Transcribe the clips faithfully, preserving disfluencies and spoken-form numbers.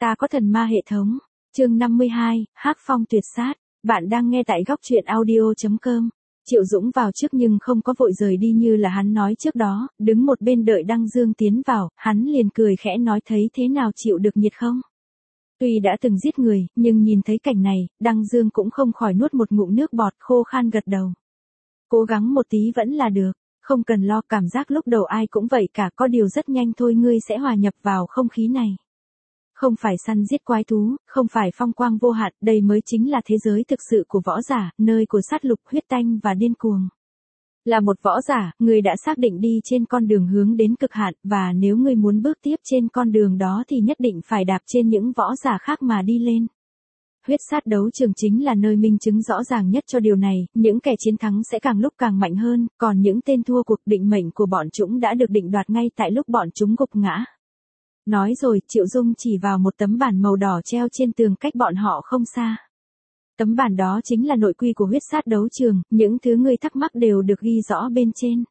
Ta có thần ma hệ thống. Chương năm mươi hai, Hắc Phong tuyệt sát. Bạn đang nghe tại góc truyện audio chấm com. Triệu Dũng vào trước nhưng không có vội rời đi như là hắn nói trước đó, đứng một bên đợi Đăng Dương tiến vào, hắn liền cười khẽ nói thấy thế nào chịu được nhiệt không? Tuy đã từng giết người, nhưng nhìn thấy cảnh này, Đăng Dương cũng không khỏi nuốt một ngụm nước bọt khô khan gật đầu. Cố gắng một tí vẫn là được, không cần lo, cảm giác lúc đầu ai cũng vậy cả, có điều rất nhanh thôi ngươi sẽ hòa nhập vào không khí này. Không phải săn giết quái thú, không phải phong quang vô hạn, đây mới chính là thế giới thực sự của võ giả, nơi của sát lục, huyết tanh và điên cuồng. Là một võ giả, người đã xác định đi trên con đường hướng đến cực hạn, và nếu người muốn bước tiếp trên con đường đó thì nhất định phải đạp trên những võ giả khác mà đi lên. Huyết sát đấu trường chính là nơi minh chứng rõ ràng nhất cho điều này, những kẻ chiến thắng sẽ càng lúc càng mạnh hơn, còn những tên thua cuộc định mệnh của bọn chúng đã được định đoạt ngay tại lúc bọn chúng gục ngã. Nói rồi, Triệu Dung chỉ vào một tấm bản màu đỏ treo trên tường cách bọn họ không xa. Tấm bản đó chính là nội quy của huyết sát đấu trường, những thứ ngươi thắc mắc đều được ghi rõ bên trên.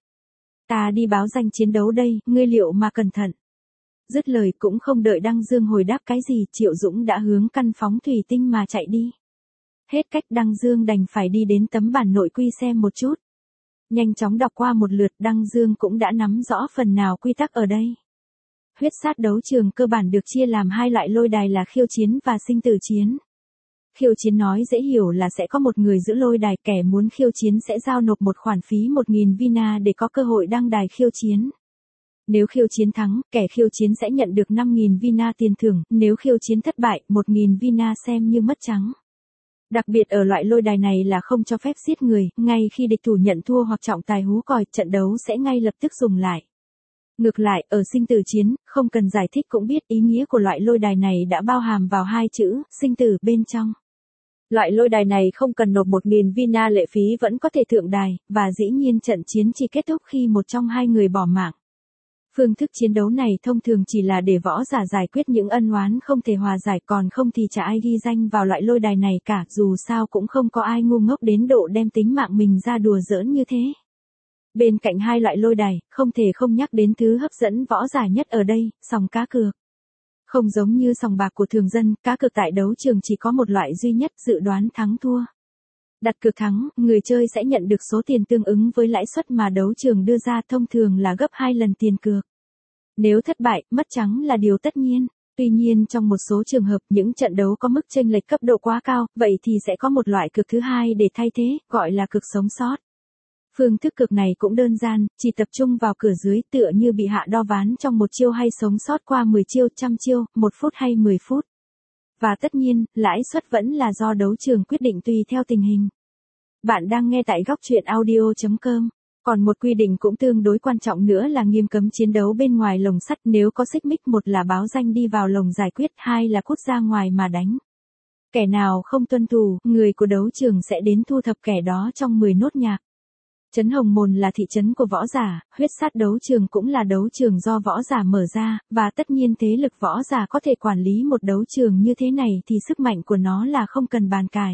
Ta đi báo danh chiến đấu đây, ngươi liệu mà cẩn thận. Dứt lời cũng không đợi Đăng Dương hồi đáp cái gì, Triệu Dũng đã hướng căn phóng thủy tinh mà chạy đi. Hết cách, Đăng Dương đành phải đi đến tấm bản nội quy xem một chút. Nhanh chóng đọc qua một lượt, Đăng Dương cũng đã nắm rõ phần nào quy tắc ở đây. Huyết sát đấu trường cơ bản được chia làm hai loại lôi đài là khiêu chiến và sinh tử chiến. Khiêu chiến nói dễ hiểu là sẽ có một người giữ lôi đài, kẻ muốn khiêu chiến sẽ giao nộp một khoản phí một nghìn vina để có cơ hội đăng đài khiêu chiến. Nếu khiêu chiến thắng, kẻ khiêu chiến sẽ nhận được năm nghìn vina tiền thưởng, nếu khiêu chiến thất bại, một nghìn vina xem như mất trắng. Đặc biệt ở loại lôi đài này là không cho phép giết người, ngay khi địch thủ nhận thua hoặc trọng tài hú còi, trận đấu sẽ ngay lập tức dùng lại. Ngược lại, ở sinh tử chiến, không cần giải thích cũng biết ý nghĩa của loại lôi đài này đã bao hàm vào hai chữ, sinh tử bên trong. Loại lôi đài này không cần nộp một nghìn vina lệ phí vẫn có thể thượng đài, và dĩ nhiên trận chiến chỉ kết thúc khi một trong hai người bỏ mạng. Phương thức chiến đấu này thông thường chỉ là để võ giả giải quyết những ân oán không thể hòa giải, còn không thì chả ai ghi danh vào loại lôi đài này cả, dù sao cũng không có ai ngu ngốc đến độ đem tính mạng mình ra đùa giỡn như thế. Bên cạnh hai loại lôi đài, không thể không nhắc đến thứ hấp dẫn võ giả nhất ở đây, sòng cá cược. Không giống như sòng bạc của thường dân, cá cược tại đấu trường chỉ có một loại duy nhất, dự đoán thắng thua. Đặt cược thắng, người chơi sẽ nhận được số tiền tương ứng với lãi suất mà đấu trường đưa ra, thông thường là gấp hai lần tiền cược. Nếu thất bại, mất trắng là điều tất nhiên. Tuy nhiên trong một số trường hợp những trận đấu có mức chênh lệch cấp độ quá cao, vậy thì sẽ có một loại cược thứ hai để thay thế, gọi là cược sống sót. Phương thức cược này cũng đơn giản, chỉ tập trung vào cửa dưới, tựa như bị hạ đo ván trong một chiêu hay sống sót qua mười chiêu, trăm chiêu, một phút hay mười phút. Và tất nhiên, lãi suất vẫn là do đấu trường quyết định tùy theo tình hình. Bạn đang nghe tại góc truyện audio chấm com. Còn một quy định cũng tương đối quan trọng nữa là nghiêm cấm chiến đấu bên ngoài lồng sắt, nếu có xích mích, một là báo danh đi vào lồng giải quyết, hai là cút ra ngoài mà đánh. Kẻ nào không tuân thủ, người của đấu trường sẽ đến thu thập kẻ đó trong mười nốt nhạc. Trấn Hồng Môn là thị trấn của võ giả, huyết sát đấu trường cũng là đấu trường do võ giả mở ra, và tất nhiên thế lực võ giả có thể quản lý một đấu trường như thế này thì sức mạnh của nó là không cần bàn cãi.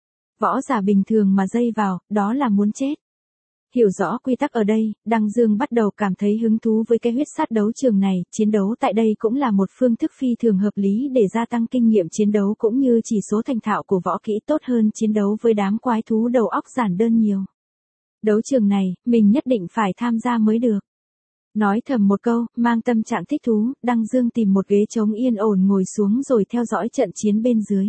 Võ giả bình thường mà dây vào, đó là muốn chết. Hiểu rõ quy tắc ở đây, Đăng Dương bắt đầu cảm thấy hứng thú với cái huyết sát đấu trường này, chiến đấu tại đây cũng là một phương thức phi thường hợp lý để gia tăng kinh nghiệm chiến đấu cũng như chỉ số thành thạo của võ kỹ tốt hơn chiến đấu với đám quái thú đầu óc giản đơn nhiều. Đấu trường này, mình nhất định phải tham gia mới được. Nói thầm một câu, mang tâm trạng thích thú, Đăng Dương tìm một ghế trống yên ổn ngồi xuống rồi theo dõi trận chiến bên dưới.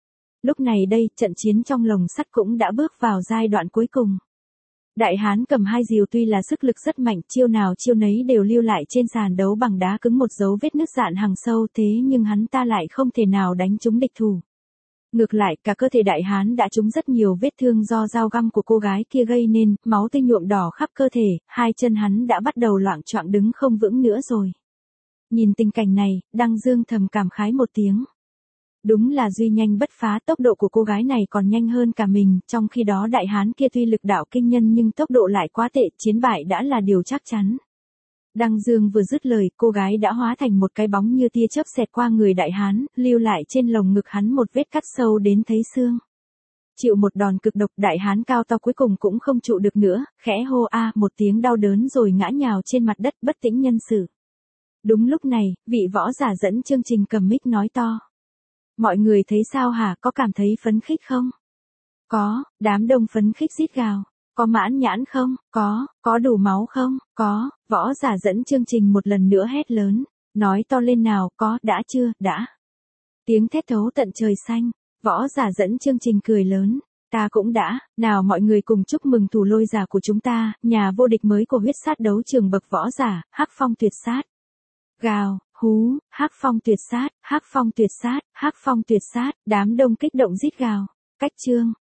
Lúc này đây, trận chiến trong lồng sắt cũng đã bước vào giai đoạn cuối cùng. Đại hán cầm hai rìu tuy là sức lực rất mạnh, chiêu nào chiêu nấy đều lưu lại trên sàn đấu bằng đá cứng một dấu vết nứt dạn hằng sâu, thế nhưng hắn ta lại không thể nào đánh trúng địch thủ. Ngược lại, cả cơ thể đại hán đã trúng rất nhiều vết thương do dao găm của cô gái kia gây nên, máu tươi nhuộm đỏ khắp cơ thể, hai chân hắn đã bắt đầu loạng choạng đứng không vững nữa rồi. Nhìn tình cảnh này, Đăng Dương thầm cảm khái một tiếng. Đúng là duy nhanh bất phá, tốc độ của cô gái này còn nhanh hơn cả mình, trong khi đó đại hán kia tuy lực đạo kinh nhân nhưng tốc độ lại quá tệ, chiến bại đã là điều chắc chắn. Đăng Dương vừa dứt lời, cô gái đã hóa thành một cái bóng như tia chớp xẹt qua người đại hán, lưu lại trên lồng ngực hắn một vết cắt sâu đến thấy xương. Chịu một đòn cực độc, đại hán cao to cuối cùng cũng không trụ được nữa, khẽ hô a một tiếng đau đớn rồi ngã nhào trên mặt đất bất tỉnh nhân sự. Đúng lúc này, vị võ giả dẫn chương trình cầm mic nói to. Mọi người thấy sao hả, có cảm thấy phấn khích không? Có, đám đông phấn khích rít gào. Có mãn nhãn không? Có, có đủ máu không? Có, võ giả dẫn chương trình một lần nữa hét lớn. Nói to lên nào, có, đã chưa, đã. Tiếng thét thấu tận trời xanh, võ giả dẫn chương trình cười lớn. Ta cũng đã, nào mọi người cùng chúc mừng thủ lôi giả của chúng ta, nhà vô địch mới của huyết sát đấu trường bậc võ giả, Hắc Phong tuyệt sát. Gào, hú, Hắc Phong tuyệt sát, Hắc Phong tuyệt sát, Hắc Phong tuyệt sát, đám đông kích động rít gào. Cách chương.